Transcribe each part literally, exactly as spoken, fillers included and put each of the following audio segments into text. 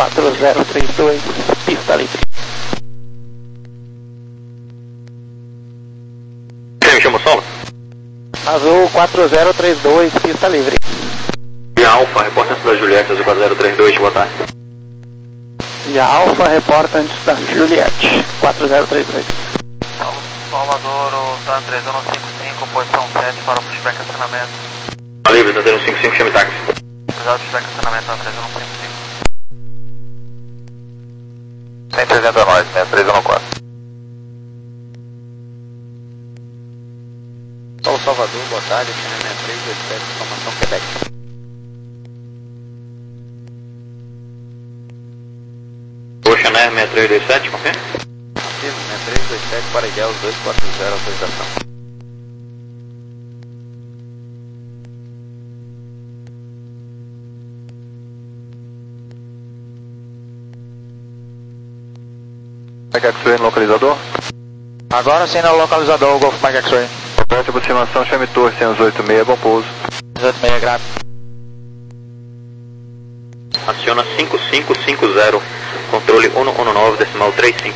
quatro zero três dois, pista livre. Quem me chamou solo? Azul quatro zero três dois, pista livre. E Alfa, reporta antes da Juliette, Azul quatro zero três dois, boa tarde. E a Alfa reporta antes da Juliette, quatro zero três dois. Salvador, o TAN três um cinco cinco, posição sete para o pushback acionamento. Tá livre, TAN três um cinco cinco, chame táxi. Precisado de pushback acionamento, TAN três um cinco cinco. cem e trezentos a nós, né? três um quatro. Paulo Salvador, boa tarde, China seis três dois sete, informação Quebec. Ocean Air seis três dois sete, confirma? Confirma, seis três dois sete para Ilhéus dois quatro zero, autorização. Mike X-Ray no localizador? Agora sim no localizador, Golf Mike X-Ray. Operante aproximação, chame torre cem oito seis, bom pouso. cem oito seis, grave. Aciona cinco cinco cinco zero, controle cento e dezenove, decimal trinta e cinco.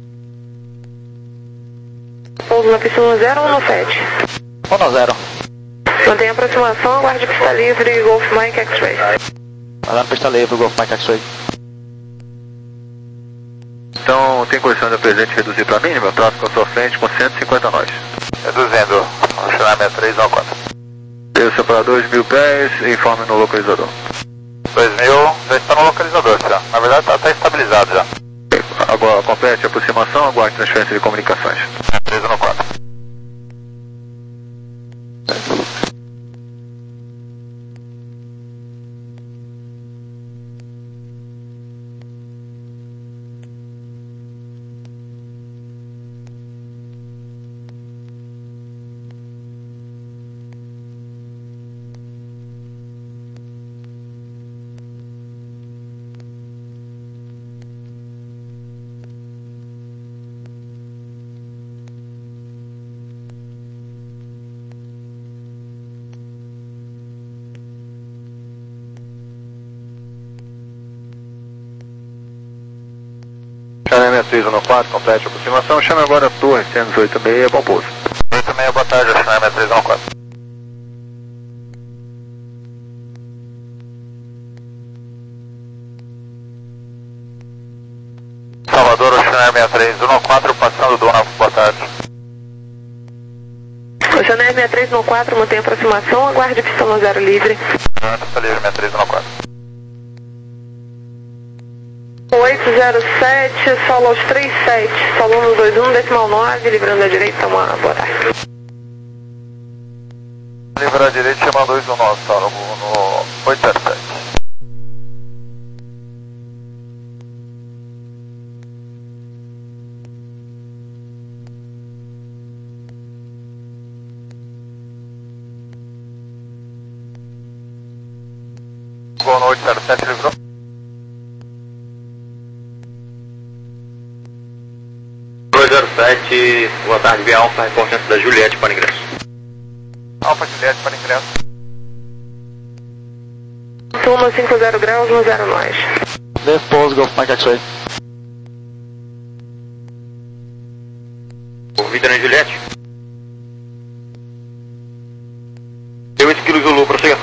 Pouso na pista um zero ou no sete? um zero. Mantenha aproximação, aguarde pista livre, Golf Mike X-Ray. Aguarde pista livre, Golf Mike X-Ray. Então, tem condição de presente reduzir para mínima? Tráfego à sua frente com cento e cinquenta nós. Reduzindo, Ocean seis três um quatro. Eu separar dois mil pés, informe no localizador. dois mil, já está no localizador, já. Na verdade, está até estabilizado já. Agora, complete a aproximação, aguarde transferência de comunicações. três um quatro. Chame seis um quatro, complete a aproximação. Chame agora a torre cem oito seis, bom pouso. oito seis, boa tarde, Chame seis um quatro. Salvador, Ocean seis três um quatro, passando do Dono, boa tarde. Ocean seis três um quatro, mantenha aproximação, aguarde pista um zero livre. Pista livre, seis três um quatro. oito zero sete, solo aos trinta e sete, solo no dois um, decimal nove, livrando à direita, uma boa tarde. Livrar à direita, chama dois um nove, solo no oito zero sete. Gol no oito zero sete, livrou. dois zero sete, boa tarde, via Alfa, reporte antes da Juliette para ingresso. Alfa Juliette para ingresso. Turma cinco zero graus, um zero nós. Depouso, Golf Mike X-Ray. Vitor em Juliette. Deu oito quilos Zulu, prossiga.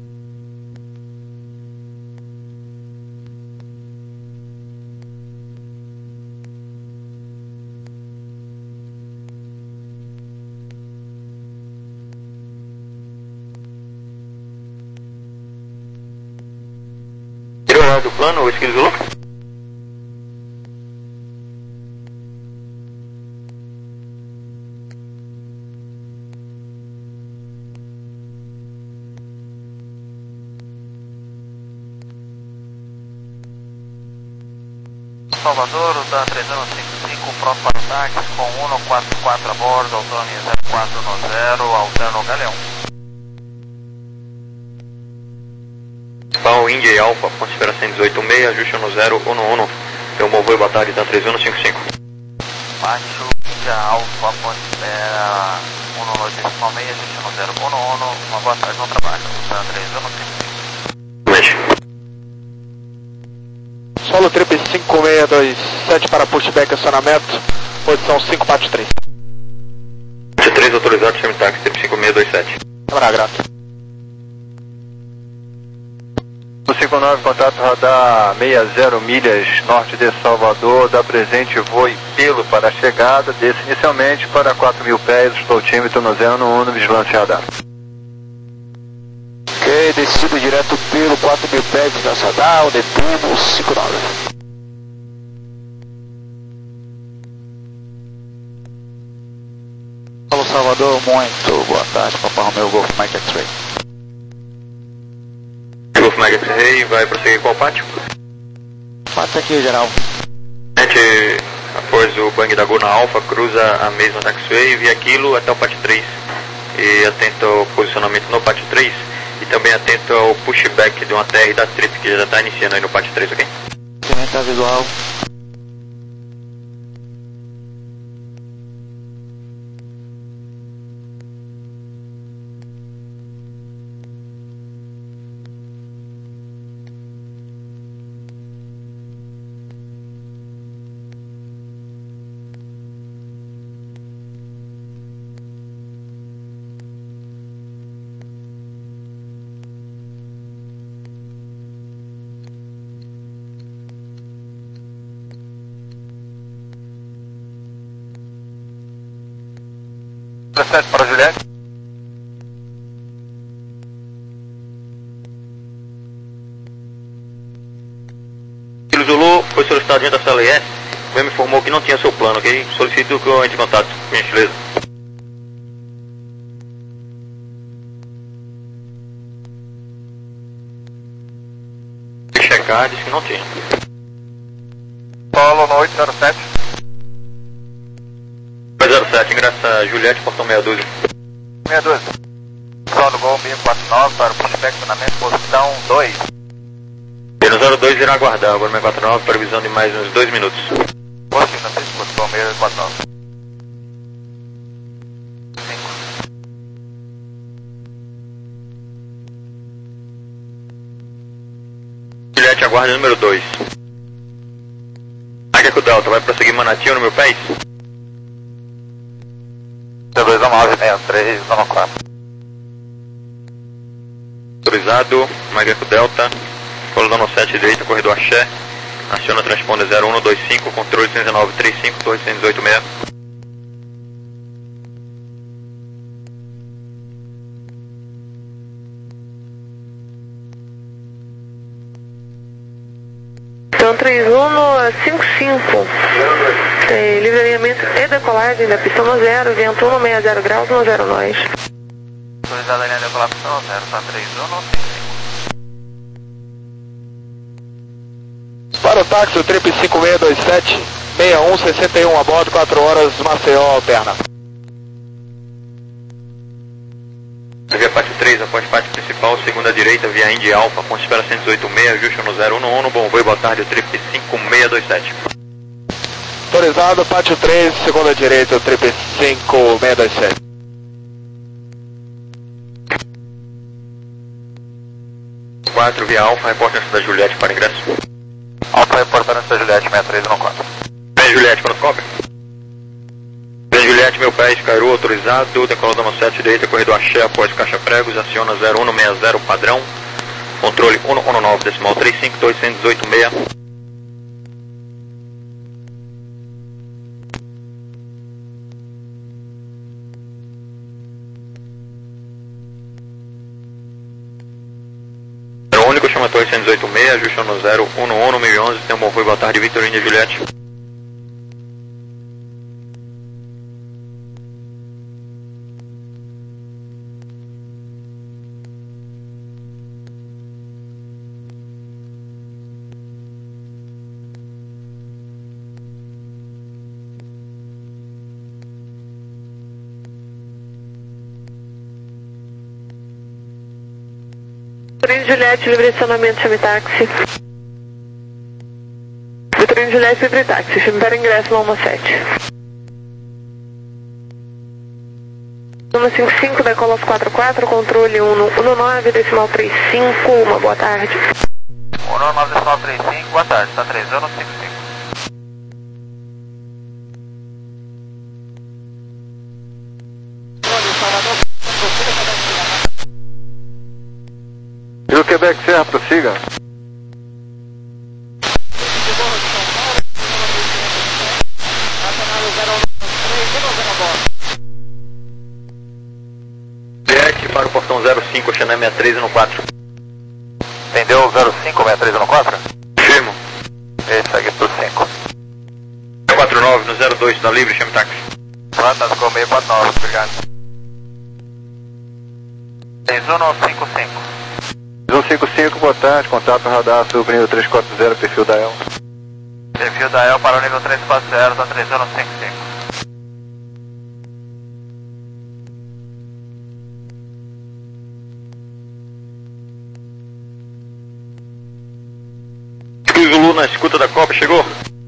Do plano, oito quilos Zulu. Salvador, o TAN três um cinco cinco, pronto para o táxi, com um quatro quatro a bordo, autonomia zero quatro no zero, alterno Galeão. Pau India e Alfa, ponte espera cem dezoito seis, ajuste no zero um um. Eu movo e boa tarde, TAN três um cinco cinco. Macho, India Alfa, ponte espera um um oito decimal seis, ajuste no zero um um, uma boa tarde, bom trabalho, TAN três um cinco cinco. Mexe. Solo trip cinco seis dois sete para pushback acionamento, posição cinco quatro três. quatro três autorizado, chame táxi, trip cinco seis dois sete. Câmara grato. No cinco nove, contato radar sessenta milhas norte de Salvador, dá presente voo e pelo para a chegada, desce inicialmente para quatro mil pés, altímetro no zero um, vigilância radar. Ok, descido direto pelo quatro mil pés, vigilância radar, o destino cinco nove. Alô Salvador, muito boa tarde, Papa Romeo Golf Mike X-Ray. Golf Mike X-Ray, vai prosseguir qual pátio? Pátio aqui, geral. Gente, após o bang da Gol na Alfa, cruza a mesma taxiway via Kilo até o pátio três. E atento ao posicionamento no pátio três. E também atento ao pushback de uma T R da Trip, que já está iniciando aí no pátio três, ok? Tá visual. dezessete para Juliette. Kilo Zulu, foi solicitado dentro da sala I S, me informou que não tinha seu plano, ok? Solicito que eu entre em contato, por gentileza. Checar, disse que não tinha. Solo no oito zero sete. zero sete, ingressa Juliette, portão meia dúzia. meia dúzia. Solo Gol B quatro nove para o prospecto estacionamento, posição dois. Pelo zero dois irá aguardar, agora meia quatro nove, previsão de mais uns dois minutos. Posição seis, posição meia quatro nove. Juliette, aguarda número dois. Águia Delta, vai prosseguir Manati ou no meu pés? dois nove seis três, zona quatro. Autorizado, Magueco Delta, Colodão sete direita, corredor Axé, aciona transponder zero um dois cinco, controle cento e nove trinta e cinco, torre cento e dezoito seis. Então três um cinco cinco. Tem livre alinhamento e decolagem da pista no zero, vento um sessenta graus no zero nós. Autorizado a linha de decolapção, zero para três um cinco cinco. Para o táxi, o trip cinco seis dois sete, seis um sessenta e um a bordo, quatro horas, Maceió, alterna. Via pátio três, após pátio principal, segunda direita, via Indy Alpha, ponte espera cento e dezoito seis, ajuste no zero um um, bom voo, boa tarde, o trip cinco seis dois sete. Autorizado, pátio três, segunda direita, o trip cinco seis dois sete. quatro, via Alpha, reportância da Juliette para ingresso. Alfa reportando da Juliette, sessenta e três um quatro. Bem, Juliette, pronto, cópia. Bem, Juliette, meu pé, Cairo, autorizado, decolou dama sete, direita, corredor Axé, após caixa pregos, aciona zero um sessenta padrão, controle um um nove, decimal trinta e cinco, torre cento e dezoito seis. O único chama torre cento e dezoito seis, ajuste no zero um um, mil e onze, tem um bom voo, boa tarde, Victor India Juliette. Vitorino Juliette, livre acionamento, chame táxi. Vitorino Juliette, livre táxi, chame para ingresso no Loma sete. Loma cinco cinco, decola aos quatro quatro, controle um um nove, decimal trinta e cinco, uma boa tarde. um Bruno, nove nove três cinco, boa tarde, está três um cinco cinco. E o Quebec Serra, prossiga. Juliette para o portão zero cinco, Xané sessenta e três no quatro. Entendeu o zero cinco sessenta e três no quatro? Firmo. E segue pro cinco. quatro nove no zero dois, tá livre, chame táxi. Boa tarde, ficou meio quatro nove, obrigado. três um cinco cinco. três um cinco cinco, boa tarde, contato radar, sul nível três quatro zero, perfil da E L. Perfil da E L para o nível três quatro zero, está três um cinco cinco. Zulu na escuta da Copa, chegou?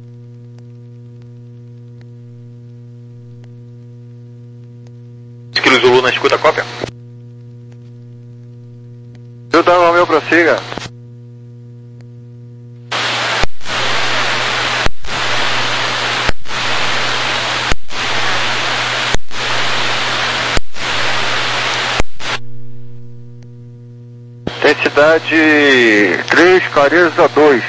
Esquilo Zulu na escuta da Copa? Filtro Romeu, prossiga. Intensidade três, clareza dois.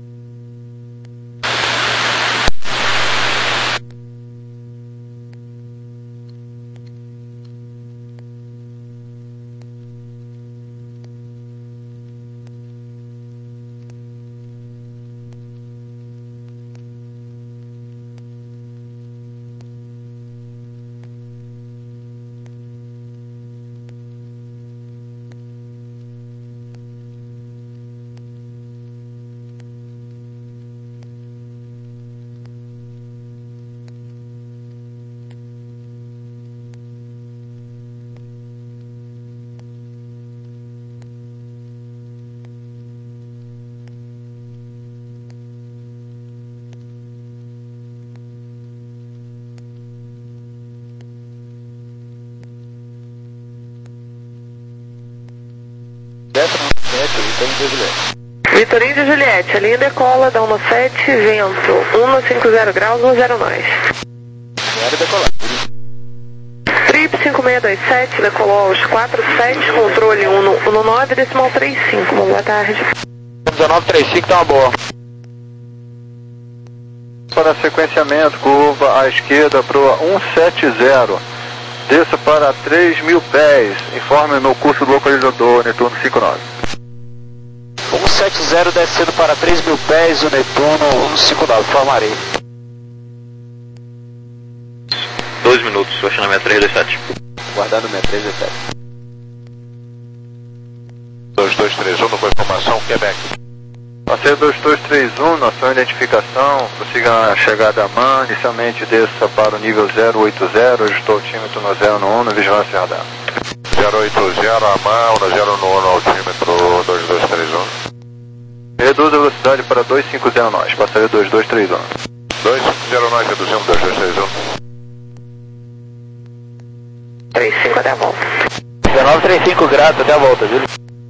Vitorinho de Juliette, a linha decola, dá um sete, vento, um cinco zero graus, um zero nós. Trip cinco seis dois sete, decolou aos quatro sete, controle um nove, decimal trinta e cinco, boa tarde. dezenove trinta e cinco, tá uma boa. Para sequenciamento, curva à esquerda para o cento e setenta. Desça para três mil pés. Informe meu curso localizador, Netuno cinco nove. cento e setenta descendo para três mil pés, o Netuno cento e cinquenta e nove, formarei. Dois minutos, baixando a sessenta e três dois sete. Guardando sessenta e três dois sete. dois dois três um, com informação, Quebec. Passeio dois dois três um, nossa identificação, prossiga a chegada a MAN, inicialmente desça para o nível zero oito zero, ajustou o altímetro no zero no um, vigilância radar. zero oito zero, a MAN, no zero no um, altímetro dois dois três um. Reduz a velocidade para duzentos e cinquenta nós, passaria dois dois três um. dois cinco zero nós, reduzimos dois dois três um. trinta e cinco até a volta. dezenove trinta e cinco graus, até a volta, viu?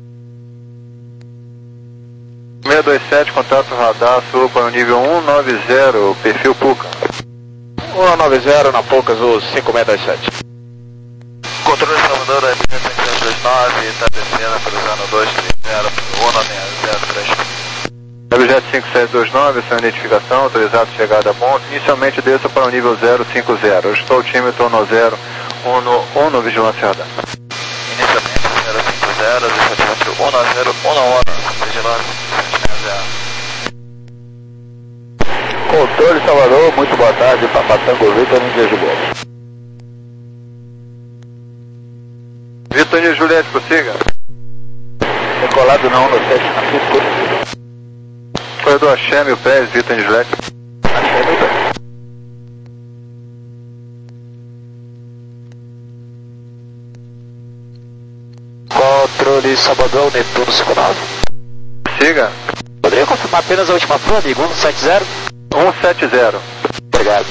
seis dois sete, contato radar, sul para o nível cento e noventa, perfil Puca. cento e noventa na Poucas, o cinco seis dois sete. Controle Salvador, M P sete dois nove, está descendo, cruzando dois três zero, cento e sessenta três. Objeto cinco sete dois nove, sua identificação, autorizado chegada a ponto. Inicialmente desça para o nível zero cinco zero. Ajustou o altímetro no zero, um no, um no vigilância radar. Inicialmente zero cinco zero, altímetro um no zero, um no um, vigilância zero. Controle Salvador, muito boa tarde, Papatango Vitor, um dia de boa. Vitor e Juliette, prossiga. Decolado não, no sete, na cinco. Corredor Axé, mil pés, Vitor e Juliette. Axé, mil pés. Controle Salvador, Netuno cinco nove. Siga. Poderia confirmar apenas a última frase, amigo? um sete zero? um sete zero. Obrigado.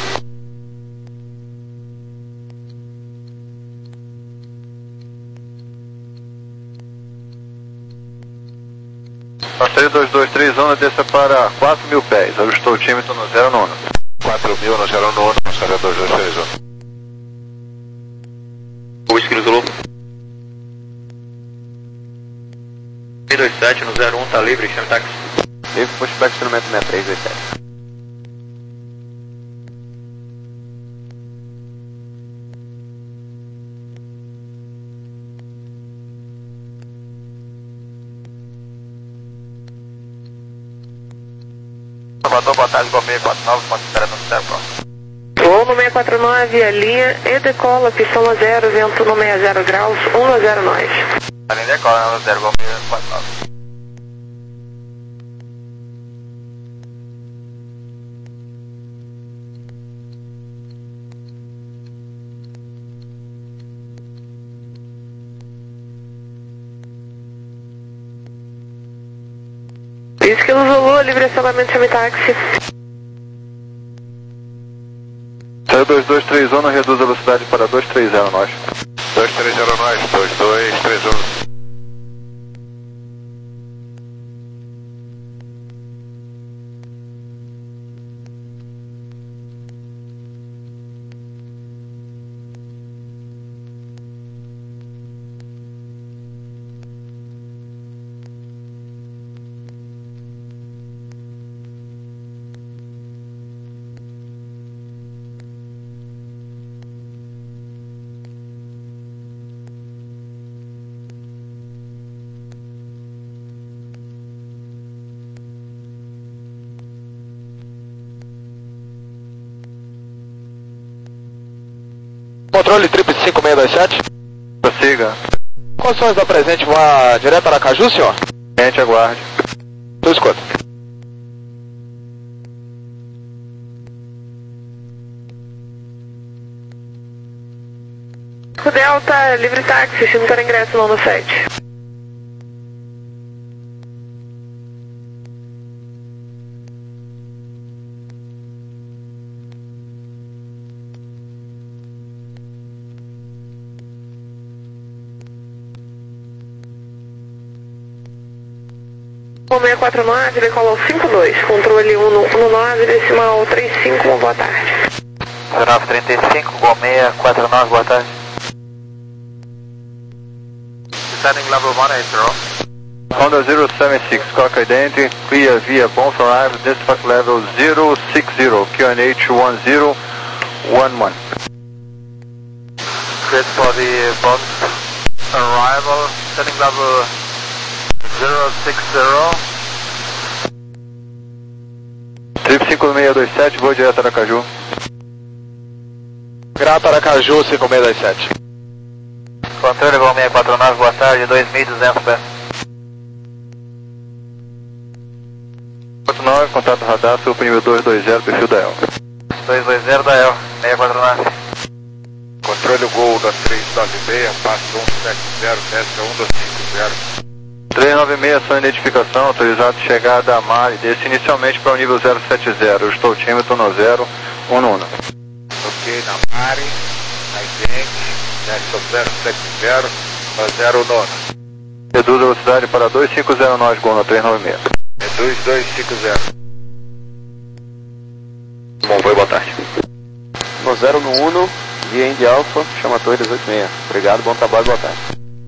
Passageiro dois dois três um, desça para quatro mil pés, ajustou o tímetro no zero nono. quatro mil no zero nono, passageiro dois dois três um. Whisky Zulu. seis dois sete no zero um, tá livre, chame táxi. Livre, pushback, estacionamento sessenta e três dois sete. Salvador, boa tarde, Gol seis quatro nove, ponto espera no céu, próximo. Voo no seis quatro nove, a linha e decola, pistão a zero, vento no sessenta graus, um a zero nós. A linha decola, zero, Gol seis quatro nove. Whisky Zulu, livre estacionamento, chame táxi. Passageiro dois dois três um, reduz a velocidade para dois três zero nós. dois três zero nós, dois dois três um. Controle triplo cinco seis dois sete. Prossiga. Condições da presente, vá direto a Aracaju, senhor? Gente, aguarde. Tu escuta. Delta, livre táxi, se não ter ingresso não no sete. seis quatro nove, decola cinco dois, controle um no nove, decimal trinta e cinco, boa tarde. nove trinta e cinco, Gol seis quatro nove, boa tarde. Descending level one eight zero. Honda zero seven six, Coca Identity, clear via Bombs arrived, dispatch level zero six zero, Q N H one zero one one. Good for the Bombs arrival, descending level zero six zero. Trip cinco seis dois sete, vou direto a Aracaju. Grato Aracaju cinco seis dois sete. Controle Gol seis quatro nove, boa tarde, dois mil e duzentos pés. quatro nove, contato radar, sul nível dois dois zero, perfil da E L. dois dois zero da E L, seis quatro nove. Controle Gol da três nove seis, passo um sete zero, desce um dois cinco zero. três nove seis, sua identificação, autorizado de chegada a Mari, desce inicialmente para o nível zero sete zero, eu estou o tímetro no zero um um. Ok, na Mari, na gente, desce o zero sete zero para zero nove. Reduz a velocidade para dois cinco zero nós, Gol na três nove seis. Reduz dois cinco zero. Bom, foi, boa tarde. No zero no um, via Indy Alpha, chama Torre dois oito seis. Obrigado, bom trabalho, boa tarde.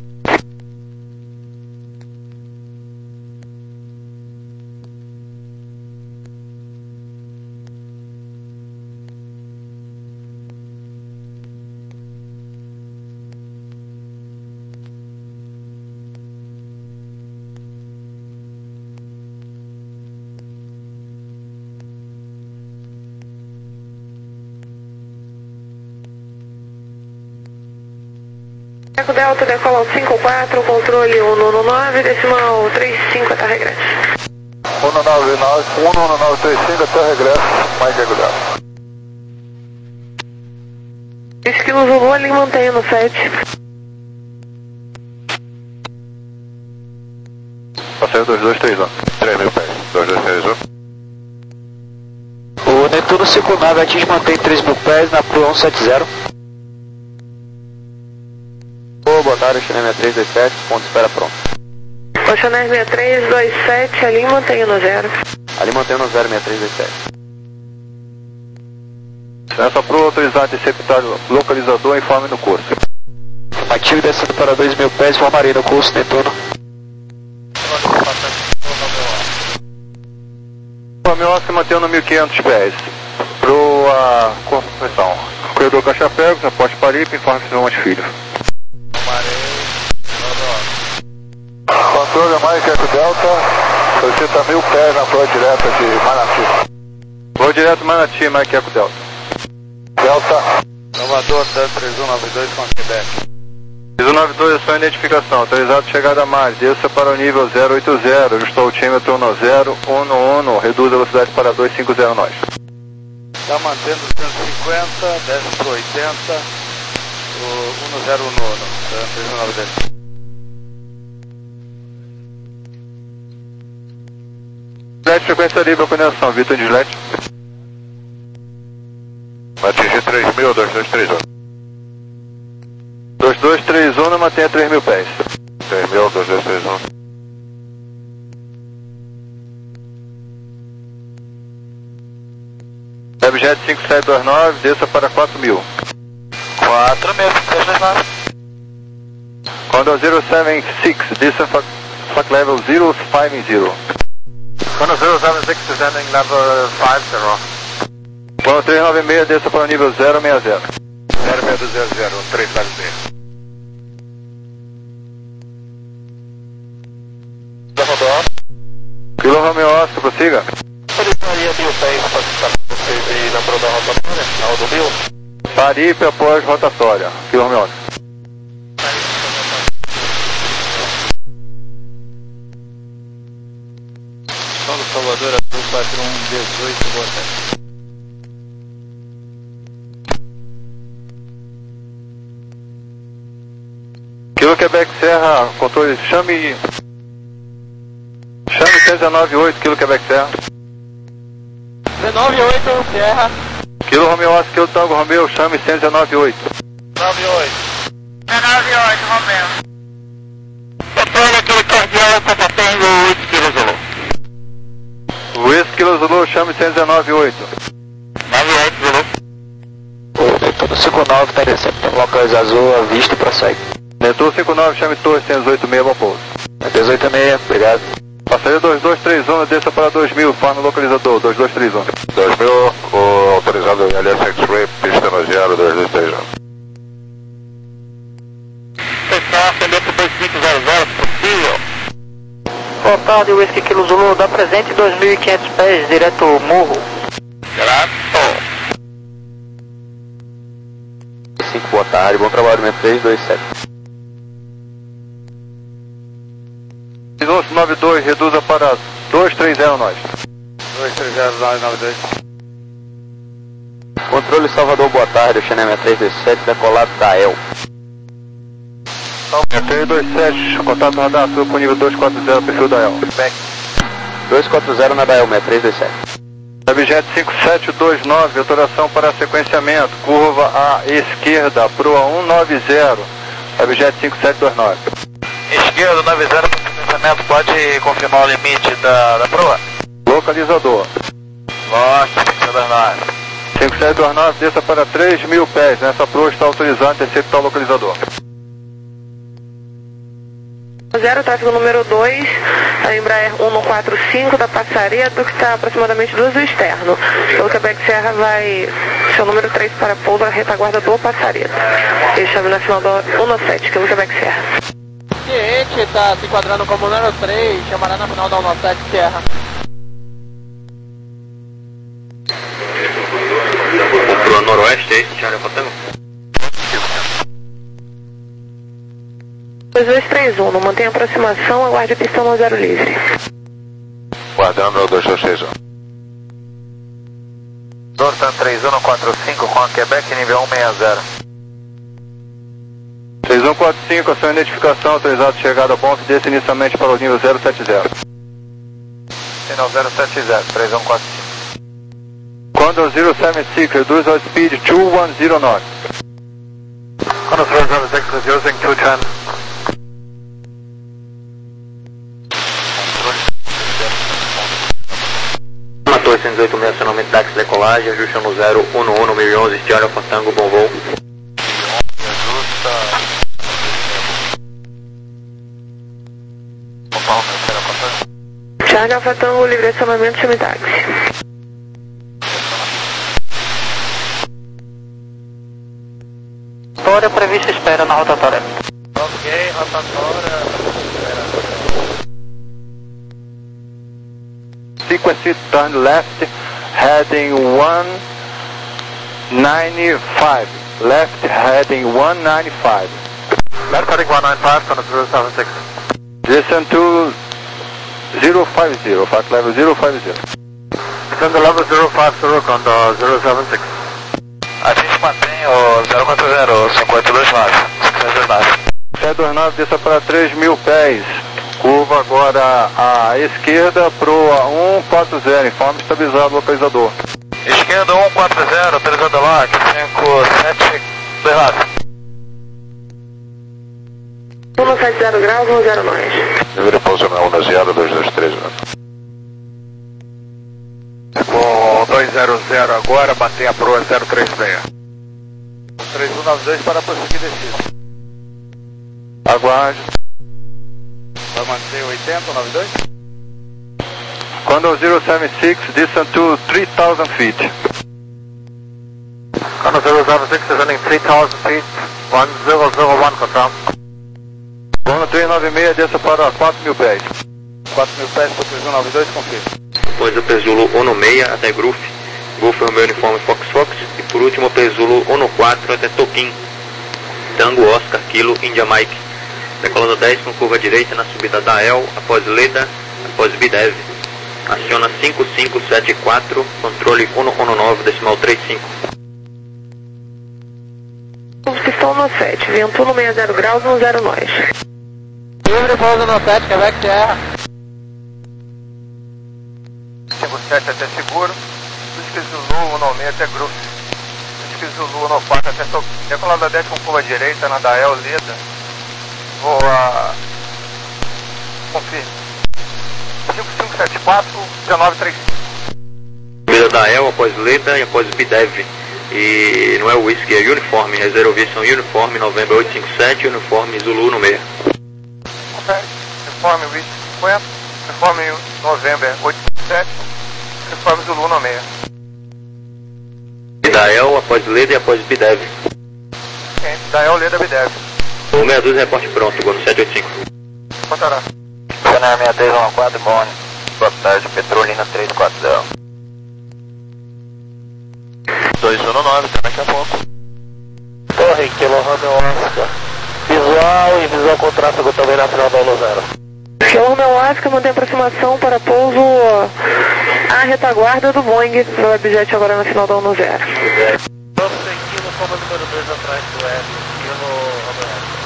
Eco Delta, decola cinco quatro, controle um no nove, decimal trinta e cinco, até regresso. um nove nove, um nove três cinco, até regresso, mais regular. Esquilo Zulu, ali mantém no sete. Passageiro dois dois três um. três mil pés. dois dois três um. O Netuno cinco nove atinge mantém três mil pés na Pro cento e setenta. Boa tarde, China três dois sete, ponto espera pronto. Oceanar seis três dois sete, ali mantenha no zero. Ali mantenha no zero, seis três dois sete. Essa pro autorizado interceptar localizador, informe no curso. Ativo descendo para dois mil pés, formarei no curso, Netuno. O meu se mantém no mil e quinhentos pés. Pro a uh, construção. Corredor Caixa Pegos, aposte Paripe, informe se vão filho. Controle mais Eco Delta, solicita mil pés na flor direta de Manati. Vou direto Manati, Mike Eco Delta. Delta. Salvador, três um nove dois com Quebec. três um nove dois, é sua identificação. Autorizado chegada a Mari. Desça para o nível zero oito zero. Ajustou o tímetro no zero um um. Reduz a velocidade para duzentos e cinquenta nós. Está mantendo cento e cinquenta, desce para oitenta. O um zero um nono. três um nove dois. Jet, frequência livre, a conexão. Vitor de Jet. Vai atingir três mil, dois dois três um. dois dois três um, mantenha três mil pés. três mil, dois dois três um. Webjet cinco sete dois nove, desça para quatro mil. quatro mil, cinco sete dois nove. Condor zero sete seis, descent flight level zero five zero. Condor zero sete seis, descending level five zero. Condor três nove seis, desça para o nível zero seis zero. zero seis zero zero, três nove seis. Kilo Romeo Oscar, prossiga. Solicitaria mil pés para vocês aí na prova da rotatória, na rodovia. Paripe após rotatória. Kilo Romeo Oscar. Paulo Salvador, Azul quatro um dezoito, boa tarde. Kilo Quebec Serra, controle, chame... Chame cento e dezenove oito, Kilo Quebec Serra. dezenove oito, Serra. Kilo Romeo Oscar, Kilo Tango Romeo, chame cento e dezenove oito. nove oito. dezenove oito, Romeu. Controle aquele cordial, combatendo o oito Kilo Zulu. Whisky Kilo Zulu, chame cento e dezenove oito. nove oito, Zulu. O Netuno cinco nove está descendo, tem locais azul, a vista e prossegue. Netuno cinco nove, chame Torre cento e dezoito seis, bom pouso. dezoito seis, obrigado. Passaria dois dois três um, desça para dois mil, forma localizador, dois dois três um. dois mil, o autorizado L S X-Ray, pista no zero dois dois três um. Pessoal, ascendente dois cinco zero zero, possível. Boa tarde, Whisky Kilo Zulu, dá presente dois mil e quinhentos pés, direto morro. Grato. cinco, boa tarde, bom trabalho, três dois sete. onze nove dois, reduza para dois três zero nós. dois três zero nove nove dois. Controle Salvador, boa tarde, Oceanar três dois sete, decolado da E L. três dois sete, contato radar sul com nível dois quatro zero, perfil da E L. dois quatro zero na da E L, três dois sete. Webjet cinco sete dois nove, autoração para sequenciamento, curva à esquerda, proa um nove zero, Webjet cinco sete dois nove. Esquerdo, nove zero para sequenciamento, pode confirmar o limite da, da proa? Localizador. Mostra, cinco dois nove. cinco sete dois nove, desça para três mil pés, nessa proa está autorizado a interceptar o localizador. Zero, tráfego número dois, a Embraer cento e quarenta e cinco da Passaredo, que está aproximadamente duas do externo. Pelo Quebec Serra vai seu número três para pouso na retaguarda do Passaredo. E chave nacional do cento e sete, pelo Quebec Serra. Ciente, está se enquadrando como número três, chamará na final da cento e sete Serra. Pro noroeste, é isso, Thiago Potamo? dois dois três um, não mantém aproximação, aguarde a pista no zero livre. Guardando dois dois três um. Norton três um quatro cinco com a Quebec nível um seis zero. três um quatro cinco, a sua identificação, autorizado chegada a bom, desce inicialmente para o nível zero sete zero. Sinal zero sete zero, três um quatro cinco. Condor zero sete seis, reduz ao speed dois um zero knots. Condor zero sete seis, reducing two ten. decolagem, ajuste no zero um um mil e onze, Stione Alfa Tango, bom voo. Charlie Alfa Tango, livre acionamento, chame táxi. Rotatória prevista espera na rotatória. Ok, rotatória. Sequence turn left, heading one ninety-five. Left heading one ninety-five. Left heading one ninety-five, on zero seven six. Listen to zero five zero, flight level zero five zero. Descend the level zero five zero, on the zero seven six. A gente mantém o zero quatro zero, cinquenta e dois nove. cinquenta e dois nove. cinquenta e dois nove, desça para três mil pés. Curva agora à esquerda pro um quatro zero, informe estabilizado localizador. Esquerda um quatro zero, autorizado lock, cinco sete dois nove. um sete zero graus, um zero nós. Livre pouso na onda zero dois dois três. Com dois zero zero agora, mantenha a proa zero três seis. três um nove dois para prosseguir descida. Aguarde. Vai manter oitenta, nove dois? Condor zero seven six, distance to three thousand feet. Condor zero seven six, descending three thousand feet, one zero zero one, confirm. Condor três nove seis, desça para quatro mil pés. quatro mil pés para três um nove dois, confirma. Depois o Pezulo Ono seis até Gruf, Golf Romeo Uniforme Fox Fox, e por último o Pezulo Ono quatro até Toquim, Tango Oscar Kilo India Mike. Decolando dez com curva direita na subida da El, após Leda, após Bidev. Aciona cinco cinco sete quatro, controle um um nove, decimal trinta e cinco. Pistão no sete, vento no sessenta graus, um zero nós. Livre pouso no sete, Quebec Sierra. cinco sete até seguro, Whisky Zulu um seis até Gruf, Whisky Zulu um quatro até Toquim. Decolando dez com curva direita na da El, Leda. Voa. Confirme. cinco cinco sete quatro, um nove três cinco. Subida da El, após Leda e após Bidev. E não é o Whisky, é Uniforme. Reservação Uniforme, novembro oito cinco sete, Uniforme Zulu no seis. Ok. Uniforme Whisky cinquenta, Uniforme novembro oito cinco sete, Uniforme Zulu no seis. E da El, após Leda e após Bidev. Ok. Da El, Leda, Bidev. O sessenta e dois, reporte pronto, Gono sete oito cinco. Contará. Canal seis três um quatro, Boni. Boa tarde, Petrolina três quatro zero. dois um nove, até daqui a pouco. Torre, Kilo Romeo Oscar. Visual e visual com tráfego também na final da Ono zero. Kilo Romeo Oscar mantém aproximação para pouso à retaguarda do Boeing, no Webjet agora na final da Ono zero. Kilo como número dois atrás do L, Kilo Romeo Oscar.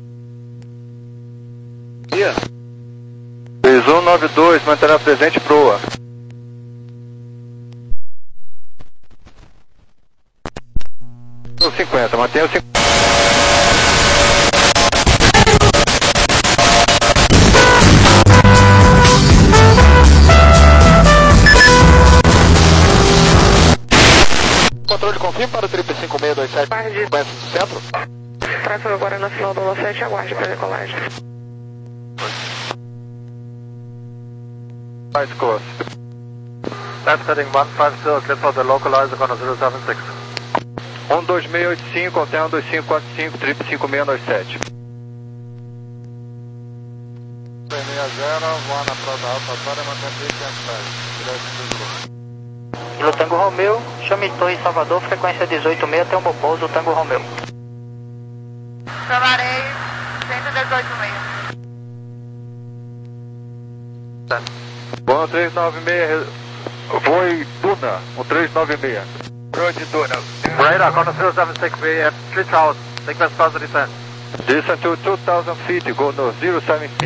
três um nove dois, manterá presente proa. O cinquenta, mantenha o cinquenta. Controle confirme para o triplo cinco seis dois sete. Aguarde. Conhece do centro? Tráfego agora na final da Ono sete, aguarde para decolagem. Mais close. Left heading one five zero, clear for the localizer on zero seven six. um dois seis oito cinco, Hotel um dois cinco quatro cinco, triplo cinco seis dois sete. seis seis zero, voa na prova alta, para manter três pés. Direto do Zulu. Kilo Tango Romeo, chame Torre Salvador, frequência dezoito seis até o meu pouso, Tango Romeo. Chamarei cento e dezoito seis. Bom, três nove seis, voe Duna, um três nove seis. Road Duna. Radar, on zero seven six, we have three thousand, request fast descent. Distance to two thousand feet, go no zero seven six.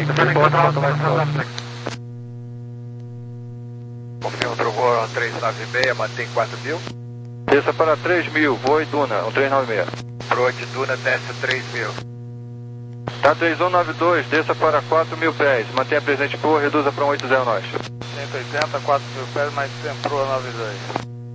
Confirma outro voo, um três nove seis, mantém quatro mil. Desça para três mil, voe Duna, um três nove seis. Road Duna, desce três mil. Tá três um nove dois, desça para quatro mil pés, mantenha presente proa, reduza para um oito zero nós. cento e oitenta, quatro mil pés, mais cem proa nove dois.